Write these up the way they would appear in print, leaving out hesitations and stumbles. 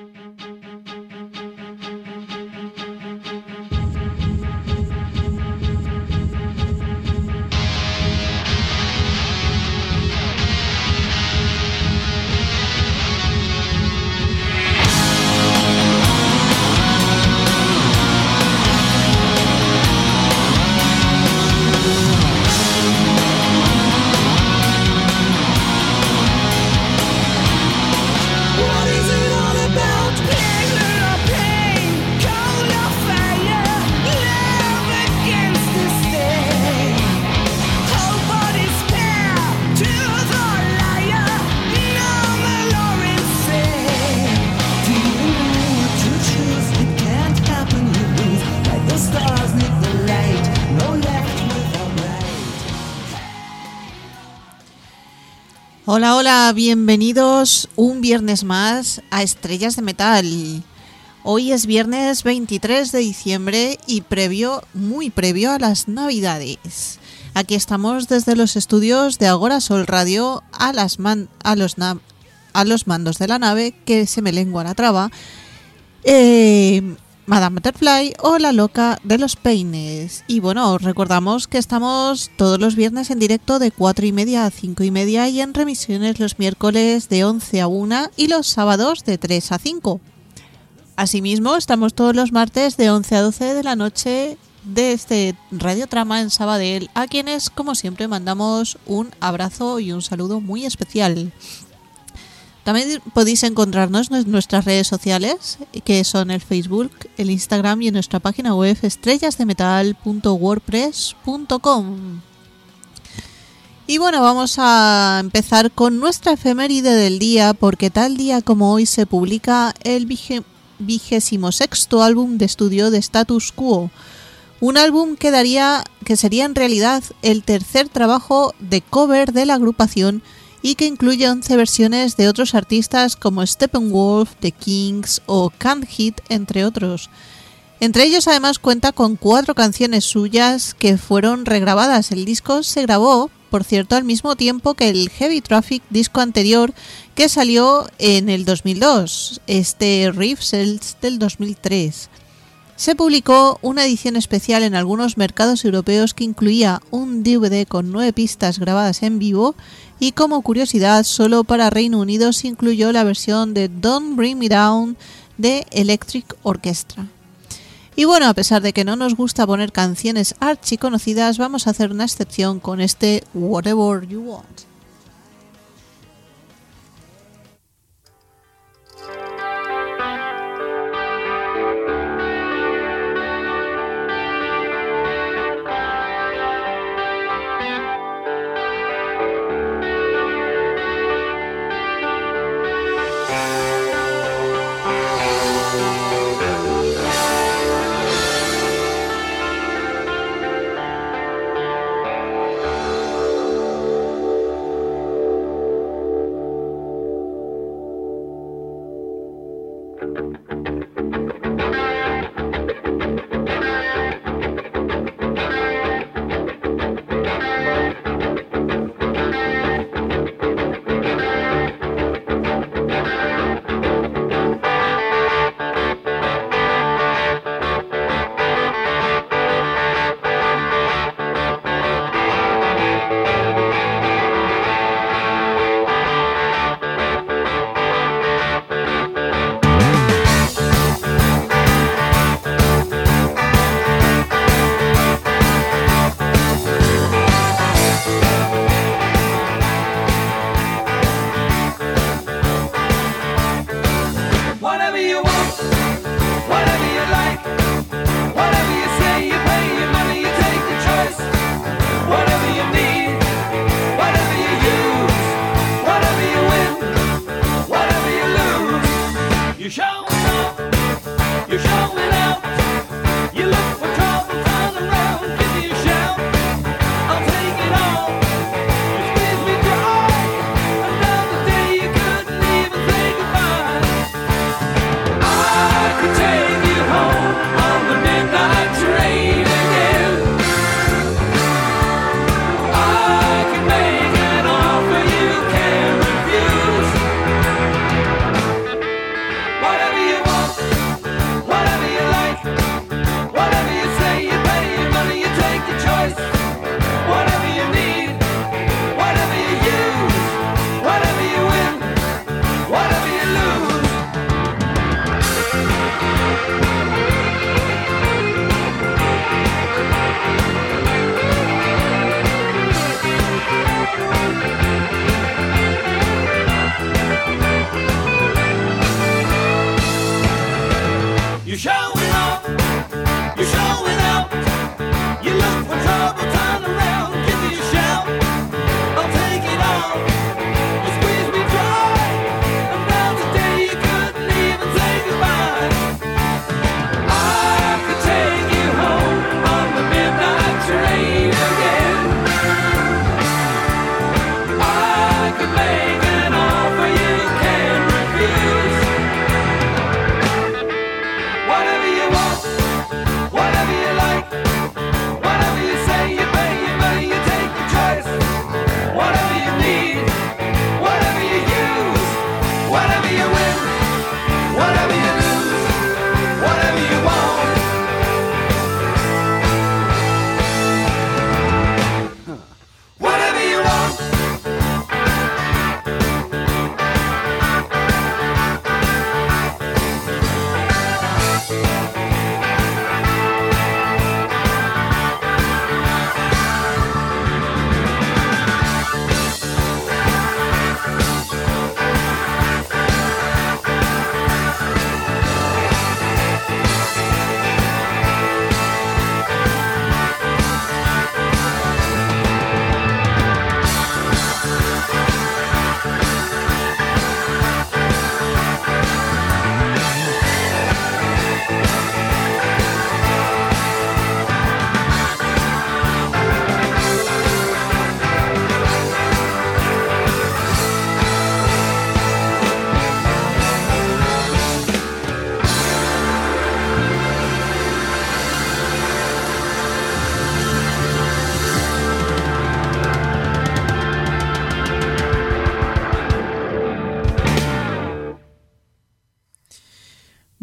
Hola, hola, bienvenidos un viernes más a Estrellas de Metal. Hoy es viernes 23 de diciembre y muy previo a las Navidades. Aquí estamos desde los estudios de Agora Sol Radio a los mandos de la nave, que se me lengua la traba, Madame Butterfly o la loca de los peines. Y bueno, os recordamos que estamos todos los viernes en directo de 4:30 a 5:30 y en remisiones los miércoles de 11 a 1 y los sábados de 3 a 5. Asimismo, estamos todos los martes de 11 a 12 de la noche desde Radio Trama en Sabadell, a quienes, como siempre, mandamos un abrazo y un saludo muy especial. También podéis encontrarnos en nuestras redes sociales, que son el Facebook, el Instagram y en nuestra página web estrellasdemetal.wordpress.com. Y bueno, vamos a empezar con nuestra efeméride del día, porque tal día como hoy se publica el 26º álbum de estudio de Status Quo, un álbum que sería en realidad el tercer trabajo de cover de la agrupación y que incluye 11 versiones de otros artistas como Steppenwolf, The Kings o Can't Hit, entre otros. Entre ellos además cuenta con 4 canciones suyas que fueron regrabadas. El disco se grabó, por cierto, al mismo tiempo que el Heavy Traffic, disco anterior que salió en el 2002. Este Riffs es del 2003. Se publicó una edición especial en algunos mercados europeos que incluía un DVD con 9 pistas grabadas en vivo y, como curiosidad, solo para Reino Unido se incluyó la versión de Don't Bring Me Down de Electric Orchestra. Y bueno, a pesar de que no nos gusta poner canciones archiconocidas, vamos a hacer una excepción con este Whatever You Want.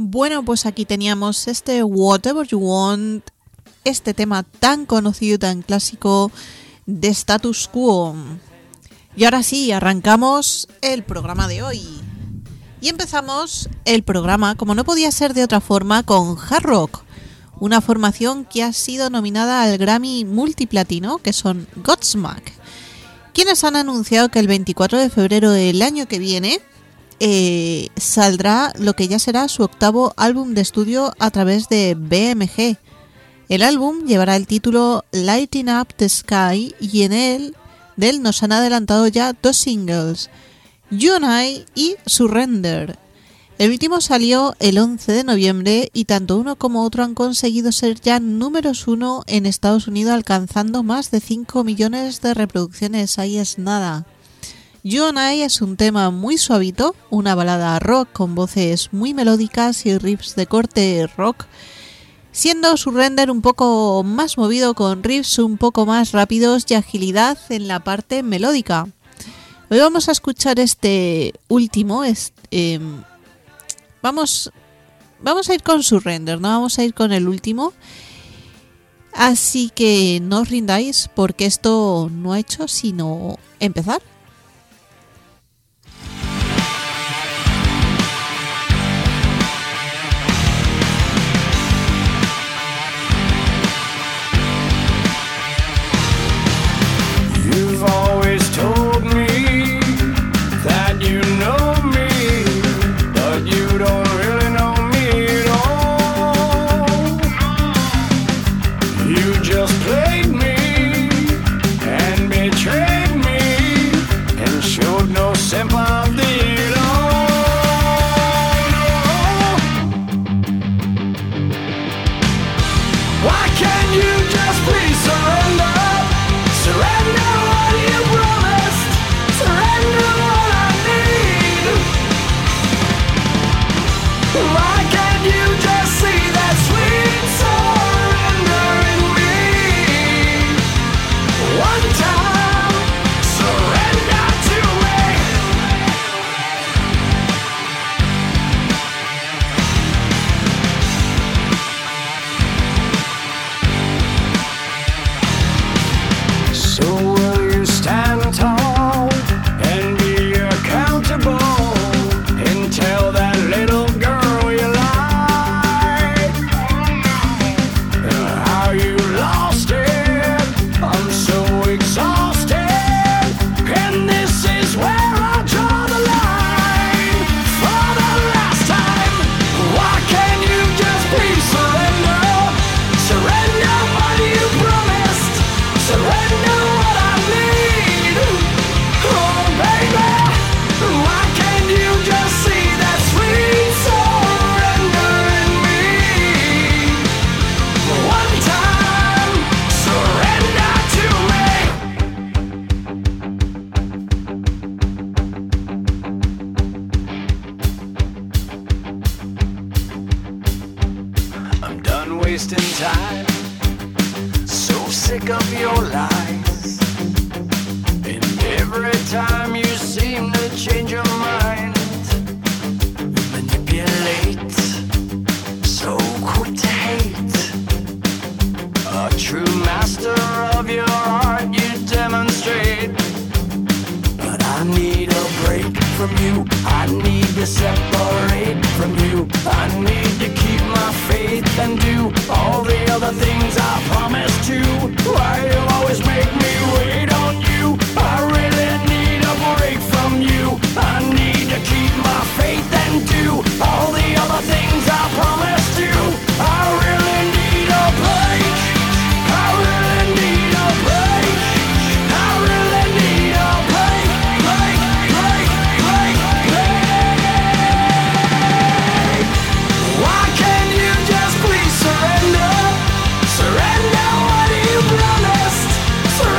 Bueno, pues aquí teníamos este Whatever You Want, este tema tan conocido y tan clásico de Status Quo. Y ahora sí, arrancamos el programa de hoy. Y empezamos el programa, como no podía ser de otra forma, con Hard Rock, una formación que ha sido nominada al Grammy multiplatino, que son Godsmack, quienes han anunciado que el 24 de febrero del año que viene saldrá lo que ya será su octavo álbum de estudio a través de BMG. El álbum llevará el título Lighting Up the Sky y en él nos han adelantado ya 2 singles, You and I y Surrender. El último salió el 11 de noviembre y tanto uno como otro han conseguido ser ya números 1 en Estados Unidos, alcanzando más de 5 millones de reproducciones. Ahí es nada. You and I es un tema muy suavito, una balada rock con voces muy melódicas y riffs de corte rock, siendo Surrender un poco más movido con riffs un poco más rápidos y agilidad en la parte melódica. Hoy vamos a escuchar este último, vamos a ir con Surrender, no vamos a ir con el último, así que no os rindáis porque esto no ha hecho sino empezar. You've always told me that you know me, but you don't really know me at all. You just played me and betrayed me and showed no sympathy at all. Why can't you just please surrender? Surrender what you promised. Surrender what I need. Why can't you just see that sweet surrender in me? One time, surrender to me. So will you stand tall and be accountable and tell that little girl you lied how you lost it? I'm so exhausted, and this is where I draw the line. For the last time, why can't you just please surrender? Surrender what you promised. Surrender what I need. Oh baby, why can't you just see that sweet surrender in me? One time, surrender to me. I'm done wasting time, so sick of your lies, and every time you seem to change your mind, manipulate, so quick to hate. A true master of your art you demonstrate, but I need a break from you. I need to separate from you. I need to keep my faith and do all the other things I promised to. Why you always make me wait on you? I really need a break from you. I need to keep my faith and do all the other things I promised to. I really need a break. I really need a break. I really need a break. Why can't you just please surrender? Surrender what you promised.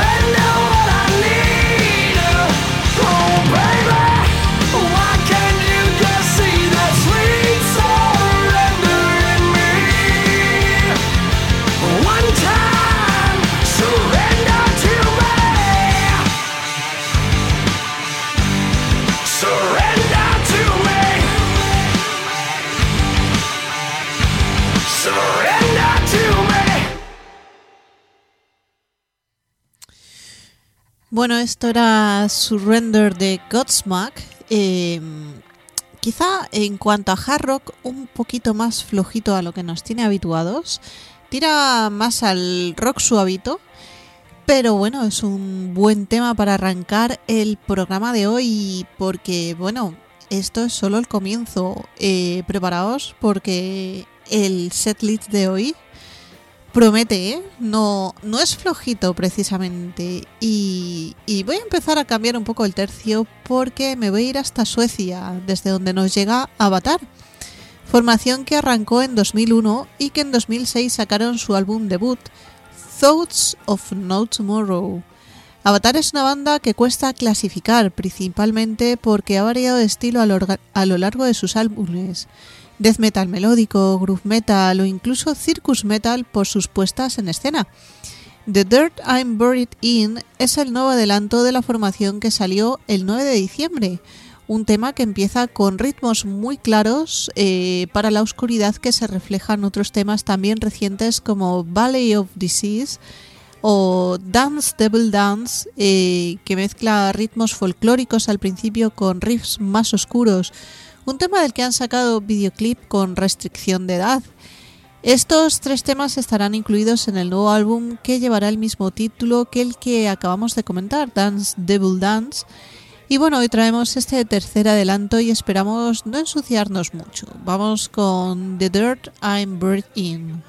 Bueno, esto era Surrender de Godsmack. Quizá en cuanto a hard rock, un poquito más flojito a lo que nos tiene habituados. Tira más al rock suavito. Pero bueno, es un buen tema para arrancar el programa de hoy porque, bueno, esto es solo el comienzo. Preparaos porque el setlist de hoy promete, ¿eh? No es flojito precisamente. Y voy a empezar a cambiar un poco el tercio porque me voy a ir hasta Suecia, desde donde nos llega Avatar. Formación que arrancó en 2001 y que en 2006 sacaron su álbum debut, Thoughts of No Tomorrow. Avatar es una banda que cuesta clasificar, principalmente porque ha variado de estilo a lo largo de sus álbumes. Death metal melódico, groove metal o incluso circus metal por sus puestas en escena. The Dirt I'm Buried In es el nuevo adelanto de la formación que salió el 9 de diciembre, un tema que empieza con ritmos muy claros para la oscuridad que se refleja en otros temas también recientes como Valley of Disease o Dance Devil Dance, que mezcla ritmos folclóricos al principio con riffs más oscuros. Un tema del que han sacado videoclip con restricción de edad. Estos 3 temas estarán incluidos en el nuevo álbum que llevará el mismo título que el que acabamos de comentar, Dance Devil Dance. Y bueno, hoy traemos este tercer adelanto y esperamos no ensuciarnos mucho. Vamos con The Dirt I'm Buried In.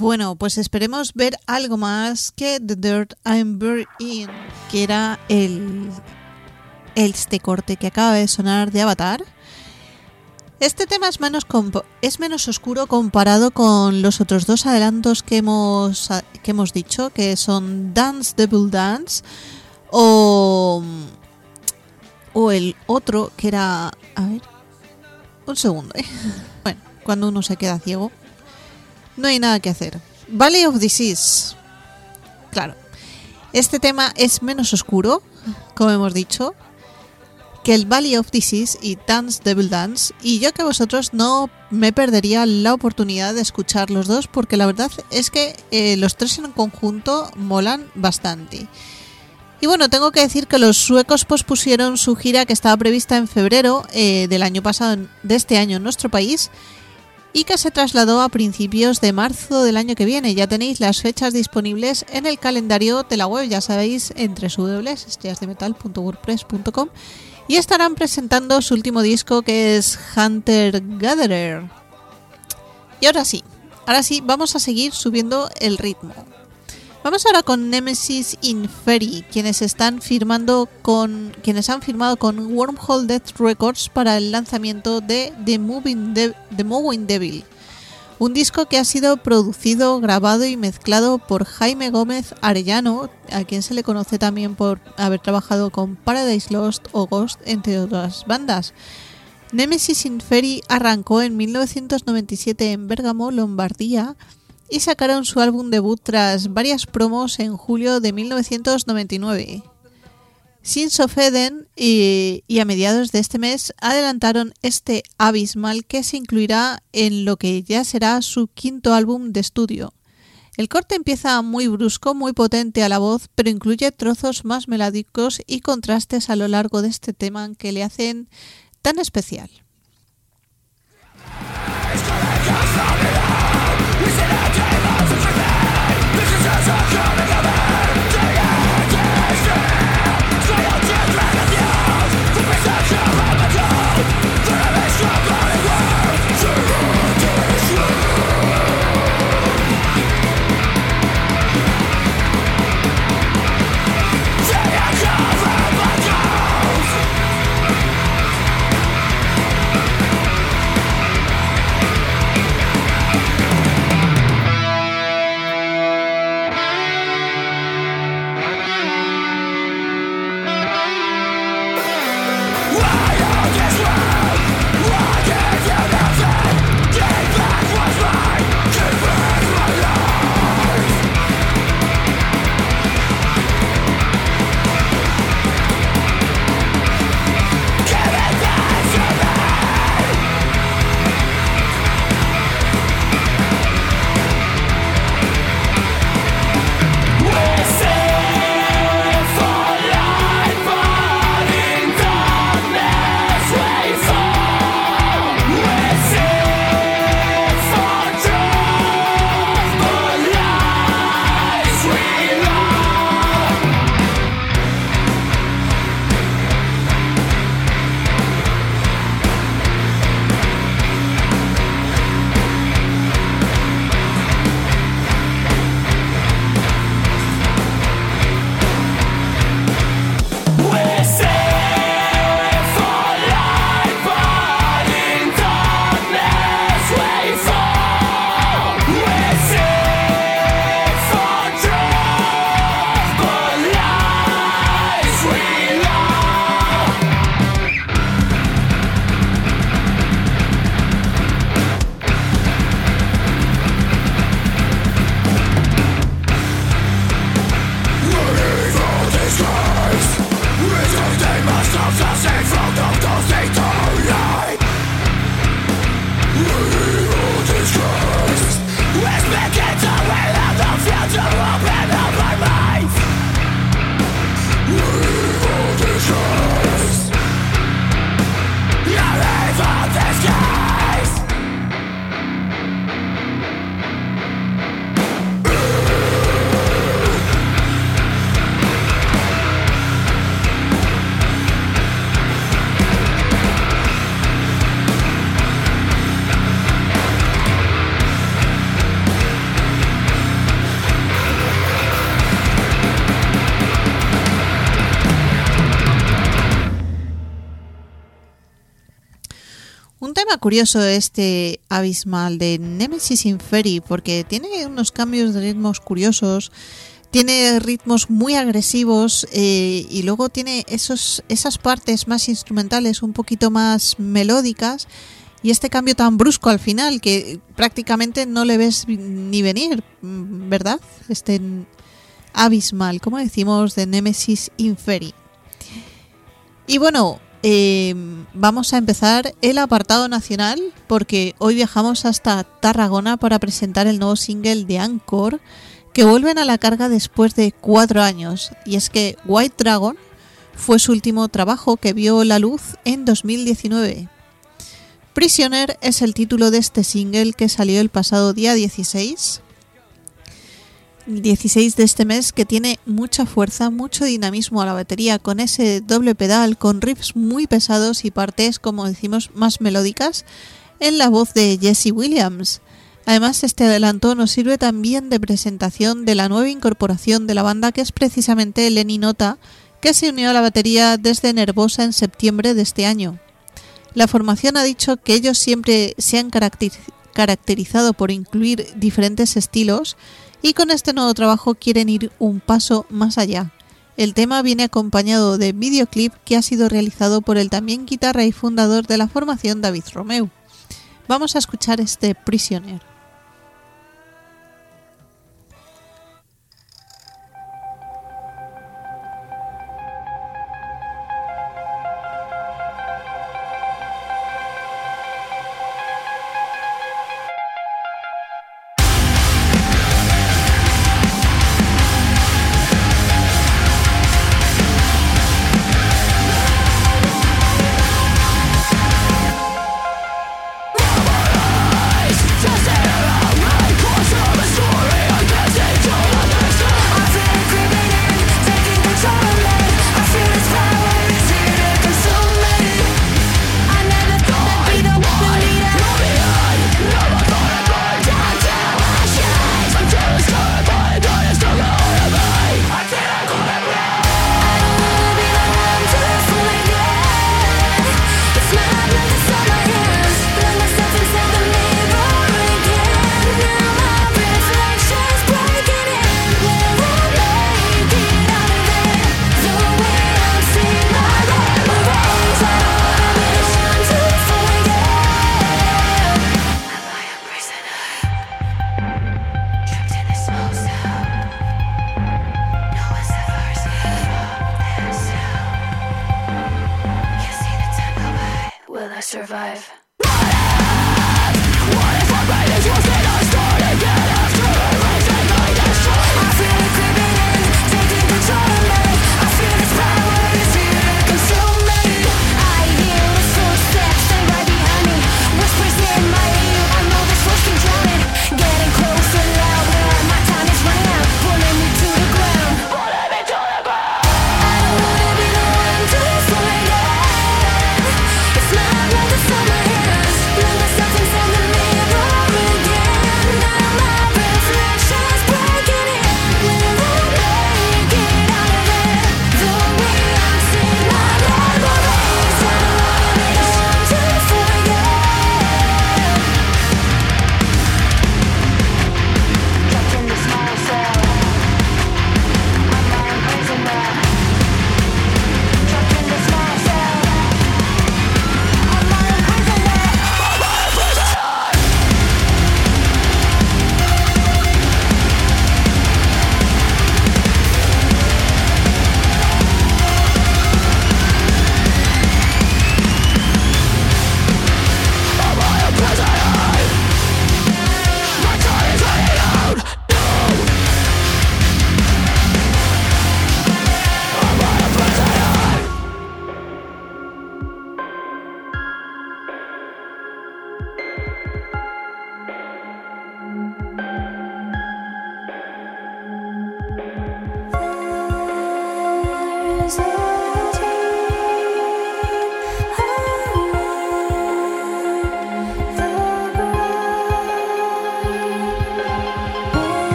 Bueno, pues esperemos ver algo más que The Dirt I'm Buried In, que era este corte que acaba de sonar de Avatar. Este tema es menos oscuro comparado con los otros dos adelantos que hemos dicho, que son Dance Devil Dance o el otro que era... A ver, un segundo, Bueno, cuando uno se queda ciego, no hay nada que hacer. Valley of Disease. Claro, este tema es menos oscuro, como hemos dicho, que el Valley of Disease y Dance Devil Dance, y yo que vosotros no me perdería la oportunidad de escuchar los dos, porque la verdad es que los tres en conjunto molan bastante. Y bueno, tengo que decir que los suecos pospusieron su gira que estaba prevista en febrero del año pasado, de este año en nuestro país, y que se trasladó a principios de marzo del año que viene. Ya tenéis las fechas disponibles en el calendario de la web, ya sabéis, en www.estrellasdemetal.wordpress.com, y estarán presentando su último disco, que es Hunter Gatherer. Y ahora sí, vamos a seguir subiendo el ritmo. Vamos ahora con Nemesis Inferi, quienes han firmado con Wormhole Death Records para el lanzamiento de The Moving Devil, un disco que ha sido producido, grabado y mezclado por Jaime Gómez Arellano, a quien se le conoce también por haber trabajado con Paradise Lost o Ghost, entre otras bandas. Nemesis Inferi arrancó en 1997 en Bérgamo, Lombardía, y sacaron su álbum debut tras varias promos en julio de 1999. Sins of Eden y a mediados de este mes adelantaron este Abismal, que se incluirá en lo que ya será su quinto álbum de estudio. El corte empieza muy brusco, muy potente a la voz, pero incluye trozos más melódicos y contrastes a lo largo de este tema que le hacen tan especial. curioso este Abysmal de Nemesis Inferi porque tiene unos cambios de ritmos curiosos, tiene ritmos muy agresivos y luego tiene esas partes más instrumentales, un poquito más melódicas, y este cambio tan brusco al final que prácticamente no le ves ni venir, ¿verdad? Este Abysmal, como decimos, de Nemesis Inferi. Y bueno, vamos a empezar el apartado nacional porque hoy viajamos hasta Tarragona para presentar el nuevo single de Anchor, que vuelven a la carga después de 4 años, y es que White Dragon fue su último trabajo que vio la luz en 2019. Prisoner es el título de este single que salió el pasado día 16 de este mes, que tiene mucha fuerza, mucho dinamismo a la batería, con ese doble pedal, con riffs muy pesados y partes, como decimos, más melódicas en la voz de Jesse Williams. Además, este adelanto nos sirve también de presentación de la nueva incorporación de la banda, que es precisamente Lenny Nota, que se unió a la batería desde Nervosa en septiembre de este año. La formación ha dicho que ellos siempre se han caracterizado por incluir diferentes estilos y con este nuevo trabajo quieren ir un paso más allá. El tema viene acompañado de videoclip que ha sido realizado por el también guitarra y fundador de la formación David Romeu. Vamos a escuchar este Prisoner.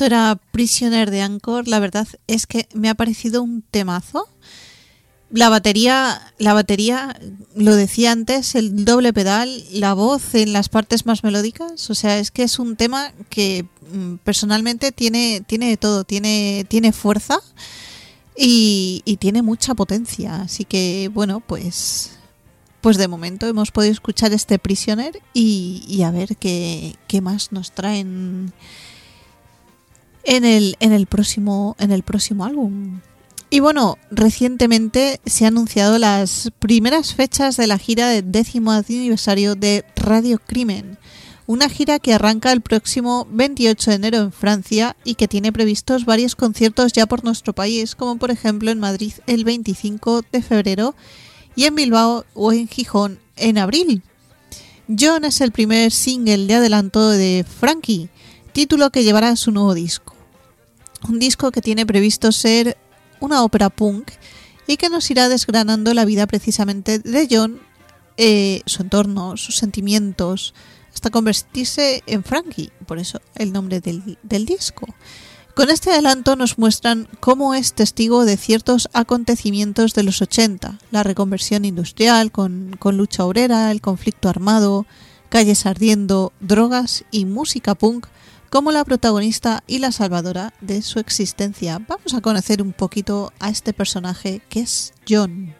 Esto era Prisoner de Anchor. La verdad es que me ha parecido un temazo. La batería, lo decía antes, el doble pedal, la voz en las partes más melódicas. O sea, es que es un tema que personalmente tiene de todo. Tiene fuerza y tiene mucha potencia. Así que, bueno, pues de momento hemos podido escuchar este Prisoner y a ver qué más nos traen en el próximo álbum. Y bueno, recientemente se han anunciado las primeras fechas de la gira del 10º aniversario de Radio Crimen, una gira que arranca el próximo 28 de enero en Francia y que tiene previstos varios conciertos ya por nuestro país, como por ejemplo en Madrid el 25 de febrero y en Bilbao o en Gijón en abril. John es el primer single de adelanto de Frankie, título que llevará su nuevo disco. Un disco que tiene previsto ser una ópera punk y que nos irá desgranando la vida precisamente de John, su entorno, sus sentimientos, hasta convertirse en Frankie, por eso el nombre del disco. Con este adelanto nos muestran cómo es testigo de ciertos acontecimientos de los 80, la reconversión industrial con lucha obrera, el conflicto armado, calles ardiendo, drogas y música punk, como la protagonista y la salvadora de su existencia. Vamos a conocer un poquito a este personaje que es John.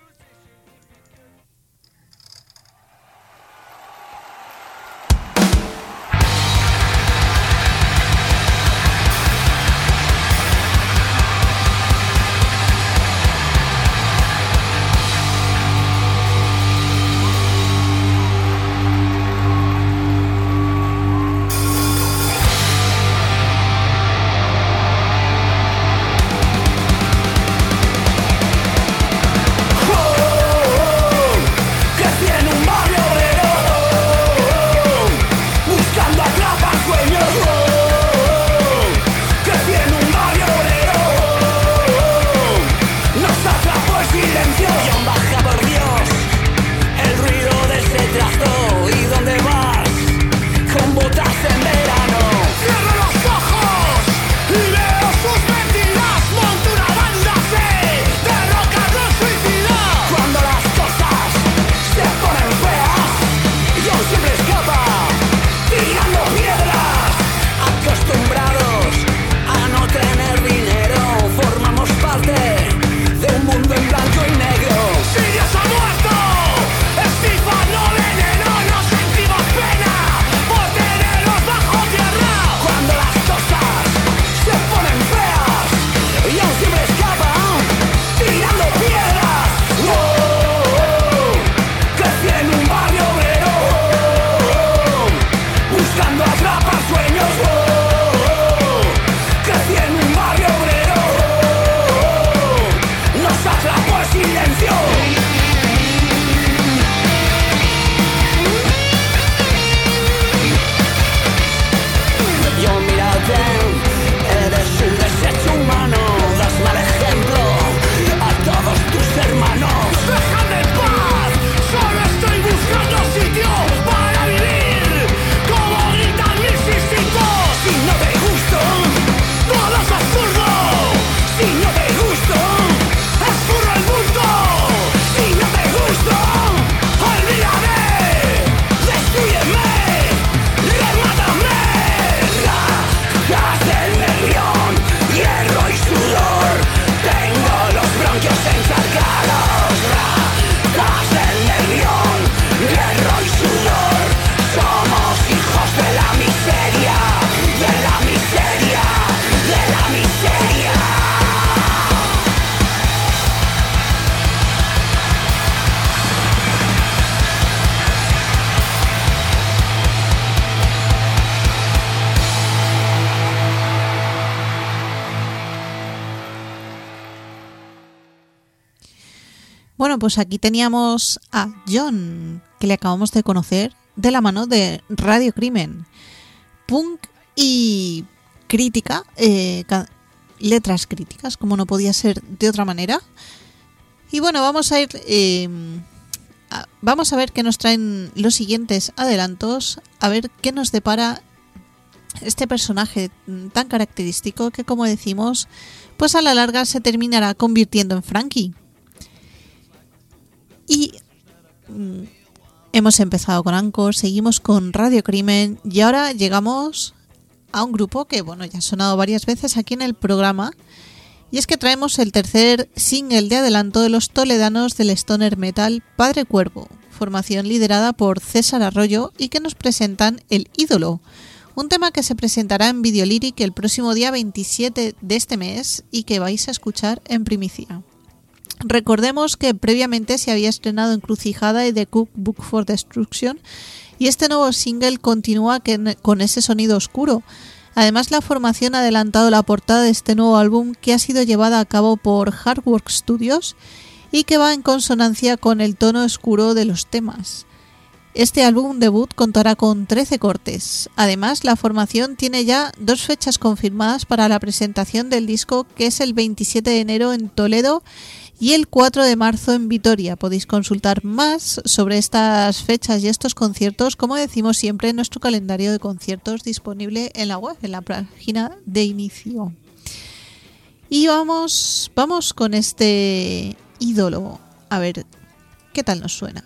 Bueno, pues aquí teníamos a John, que le acabamos de conocer de la mano de Radio Crimen. Punk y crítica, letras críticas, como no podía ser de otra manera. Y bueno, vamos a ver qué nos traen los siguientes adelantos, a ver qué nos depara este personaje tan característico que, como decimos, pues a la larga se terminará convirtiendo en Frankie. Y hemos empezado con Anchor, seguimos con Radio Crimen y ahora llegamos a un grupo que, bueno, ya ha sonado varias veces aquí en el programa, y es que traemos el tercer single de adelanto de los toledanos del stoner metal Padre Cuervo, formación liderada por César Arroyo, y que nos presentan El Ídolo, un tema que se presentará en Videolyric el próximo día 27 de este mes y que vais a escuchar en primicia. Recordemos que previamente se había estrenado Encrucijada y The Cookbook for Destruction, y este nuevo single continúa con ese sonido oscuro. Además, la formación ha adelantado la portada de este nuevo álbum, que ha sido llevada a cabo por Hardwork Studios y que va en consonancia con el tono oscuro de los temas. Este álbum debut contará con 13 cortes. Además, la formación tiene ya 2 fechas confirmadas para la presentación del disco, que es el 27 de enero en Toledo y el 4 de marzo en Vitoria. Podéis consultar más sobre estas fechas y estos conciertos, como decimos siempre, en nuestro calendario de conciertos disponible en la web, en la página de inicio. Y vamos con este Ídolo. A ver, ¿qué tal nos suena?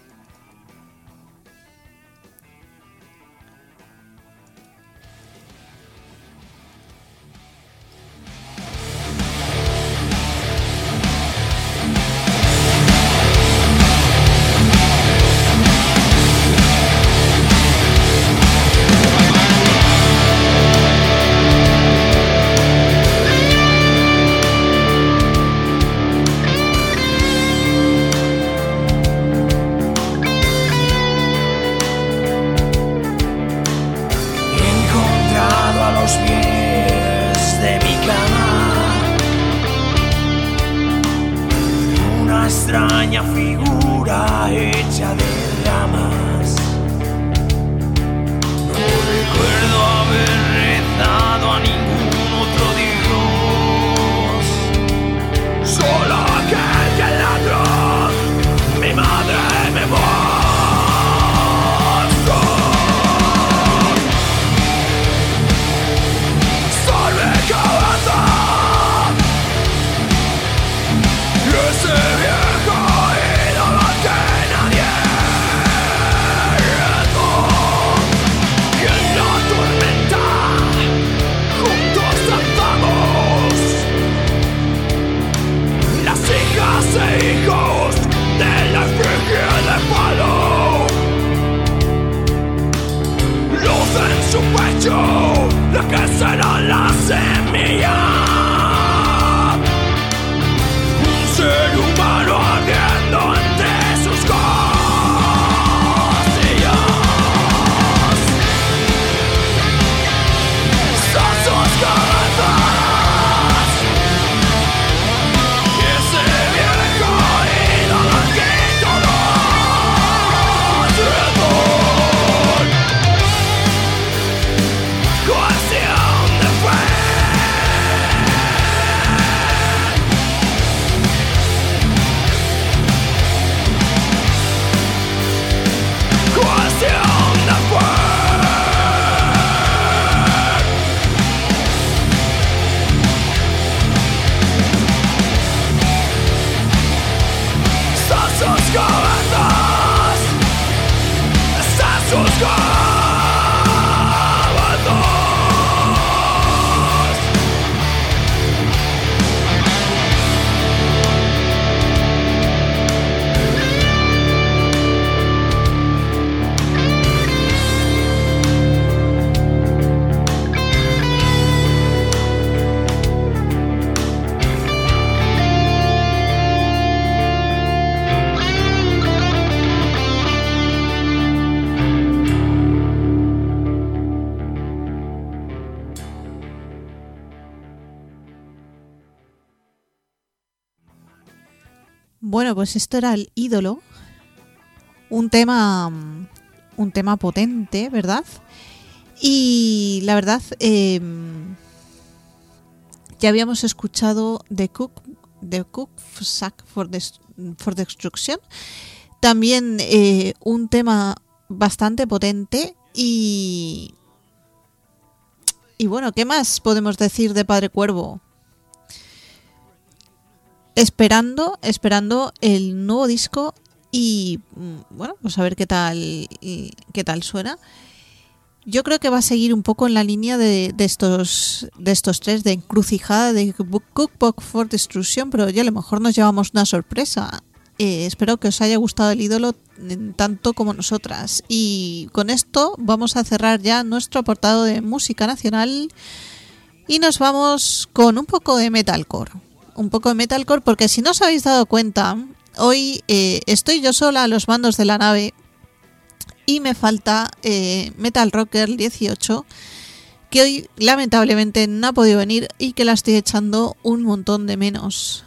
Extraña figura hecha de ramas. No recuerdo haber rezado a ningún otro Dios, solo aquel que ladró mi madre me mostró. Salve cabeza, ese viejo ídolo que nadie retó, que en la tormenta juntos danzamos, las hijas e hijos de la esfinge de palo, luz en su pecho, la que será la semilla. Ser humano ardiendo entre sus costillas. Son sus cabezas y ese viejo ídolo que todos rezan. Cuestión de fe. Bueno, pues esto era El Ídolo, un tema potente, ¿verdad? Y la verdad, ya habíamos escuchado The Cookbook for Destruction, también un tema bastante potente, y Y bueno, ¿qué más podemos decir de Padre Cuervo? Esperando el nuevo disco y bueno, pues a ver qué tal suena. Yo creo que va a seguir un poco en la línea de estos tres, de Encrucijada, de Cookbook for Destruction, pero ya a lo mejor nos llevamos una sorpresa. Espero que os haya gustado el ídolo tanto como nosotras. Y con esto vamos a cerrar ya nuestro apartado de música nacional y nos vamos con un poco de metalcore. Un poco de metalcore porque si no os habéis dado cuenta, hoy estoy yo sola a los mandos de la nave y me falta Metal Rocker 18, que hoy lamentablemente no ha podido venir y que la estoy echando un montón de menos.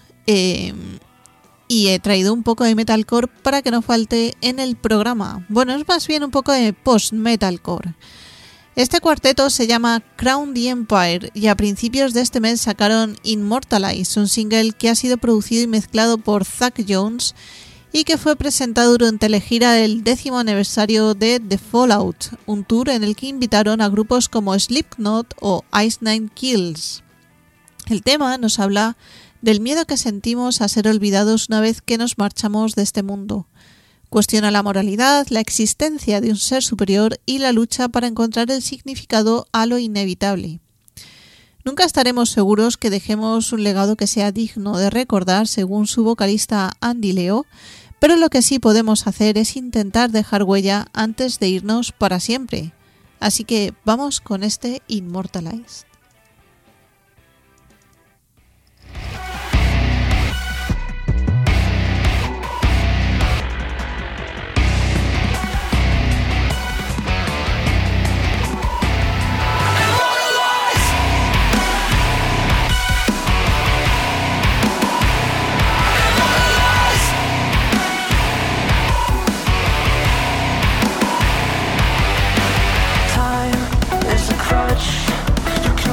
Y he traído un poco de metalcore para que no falte en el programa. Bueno, es más bien un poco de post-metalcore. Este cuarteto se llama Crown the Empire y a principios de este mes sacaron Immortalize, un single que ha sido producido y mezclado por Zach Jones y que fue presentado durante la gira del 10º aniversario de The Fallout, un tour en el que invitaron a grupos como Slipknot o Ice Nine Kills. El tema nos habla del miedo que sentimos a ser olvidados una vez que nos marchamos de este mundo. Cuestiona la moralidad, la existencia de un ser superior y la lucha para encontrar el significado a lo inevitable. Nunca estaremos seguros que dejemos un legado que sea digno de recordar, según su vocalista Andy Leo, pero lo que sí podemos hacer es intentar dejar huella antes de irnos para siempre. Así que vamos con este Immortalized. Time is a crutch.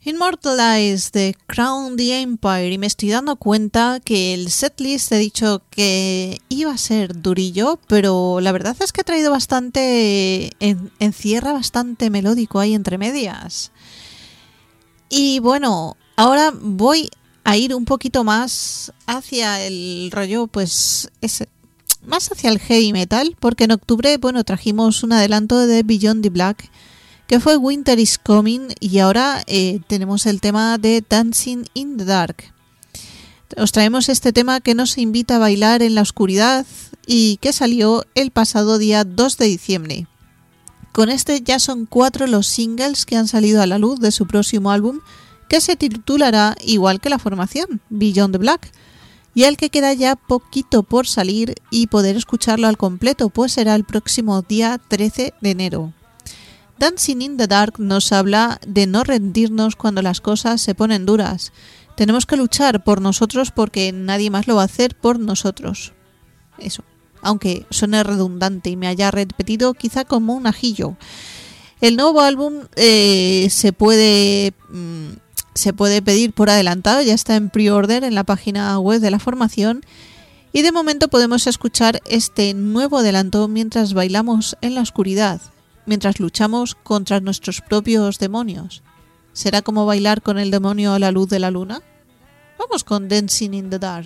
Immortalize de Crown the Empire, y me estoy dando cuenta que el setlist he dicho que iba a ser durillo, pero la verdad es que ha traído bastante, encierra bastante melódico ahí entre medias. Y bueno, ahora voy a ir un poquito más hacia el rollo, pues más hacia el heavy metal, porque en octubre, bueno, trajimos un adelanto de Beyond the Black, que fue Winter is Coming, y ahora tenemos el tema de Dancing in the Dark. Os traemos este tema que nos invita a bailar en la oscuridad y que salió el pasado día 2 de diciembre. Con este ya son 4 los singles que han salido a la luz de su próximo álbum, que se titulará igual que la formación, Beyond the Black, y el que queda ya poquito por salir y poder escucharlo al completo, pues será el próximo día 13 de enero. Dancing in the Dark nos habla de no rendirnos cuando las cosas se ponen duras. Tenemos que luchar por nosotros porque nadie más lo va a hacer por nosotros. Eso, aunque suene redundante y me haya repetido quizá como un ajillo. El nuevo álbum se puede pedir por adelantado, ya está en pre-order en la página web de la formación. Y de momento podemos escuchar este nuevo adelanto mientras bailamos en la oscuridad, mientras luchamos contra nuestros propios demonios. ¿Será como bailar con el demonio a la luz de la luna? Vamos con Dancing in the Dark.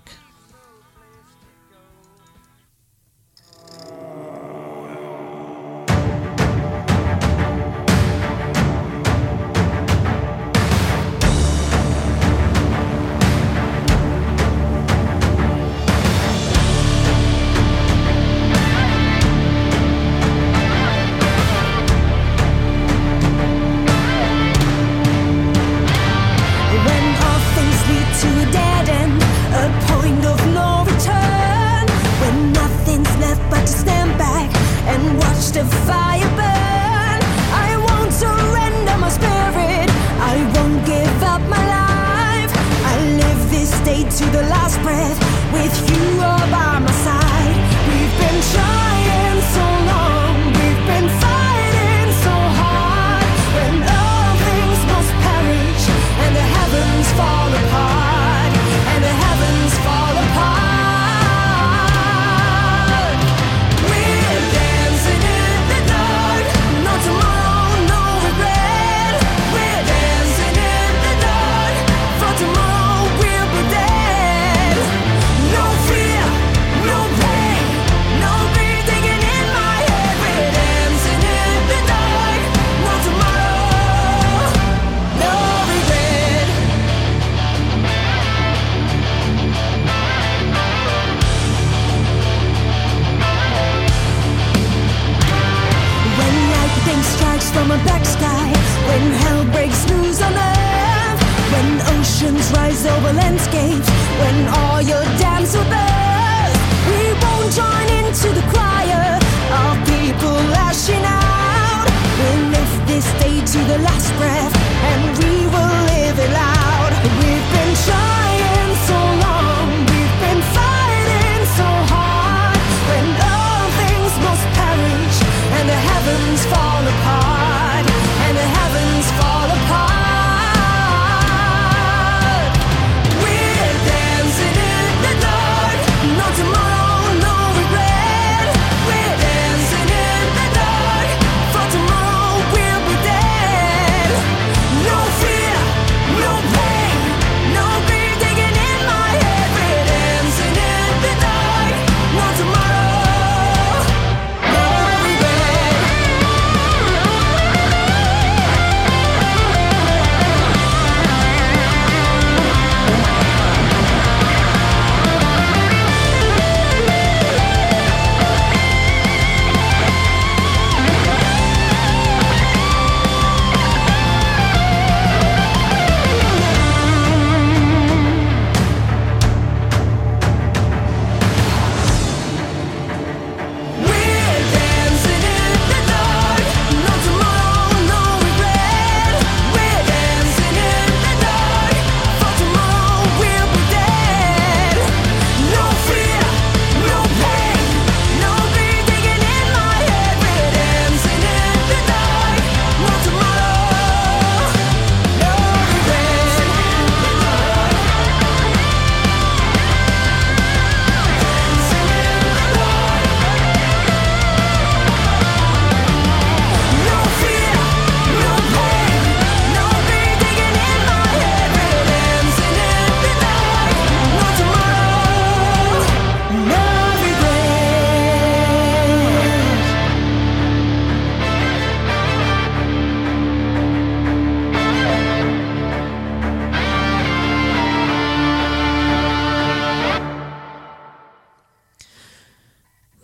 The fire burn. I won't surrender my spirit. I won't give up my life. I live this day to the last breath with you all by my side. We've been trying so long. We've been fighting so hard. When all things must perish and the heavens fall apart. And the heavens fall apart. From a black sky, when hell breaks loose on earth, when oceans rise over landscapes, when all your dams will burst, we won't join into the choir of people lashing out. We'll live this day to the last breath, and we will live it loud. We've been trying so long, we've been fighting so hard, when all things must perish and the heavens fall apart. And the heavens fall apart. We're dancing in the dark. No tomorrow, no regret. We're dancing in the dark. For tomorrow we'll be dead.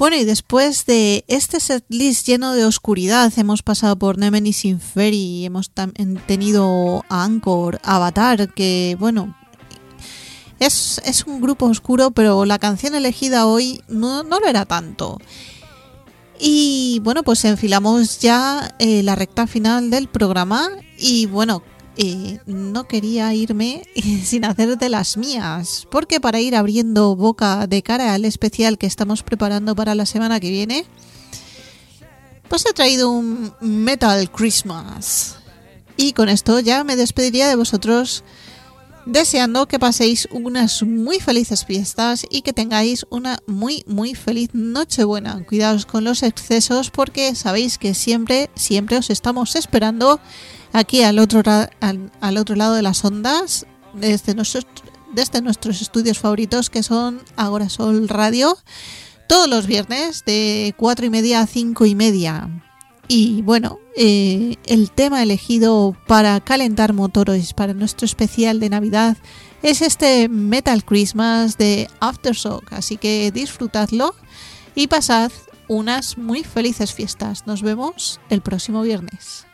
Bueno, y después de este setlist lleno de oscuridad, hemos pasado por Nemesis Inferi, hemos tenido a Anchor, Avatar, que bueno, es un grupo oscuro, pero la canción elegida hoy no lo era tanto. Y bueno, pues enfilamos ya la recta final del programa y bueno, no quería irme sin hacer de las mías, porque para ir abriendo boca de cara al especial que estamos preparando para la semana que viene, pues he traído un Metal Christmas. Y con esto ya me despediría de vosotros, deseando que paséis unas muy felices fiestas y que tengáis una muy feliz Nochebuena. Cuidaos con los excesos, porque sabéis que siempre os estamos esperando aquí al otro lado de las ondas, desde nuestros estudios favoritos, que son Agora Sol Radio, todos los viernes de 4:30 a 5:30. Y bueno, el tema elegido para calentar motores para nuestro especial de Navidad es este Metal Christmas de Aftershock, así que disfrutadlo y pasad unas muy felices fiestas. Nos vemos el próximo viernes.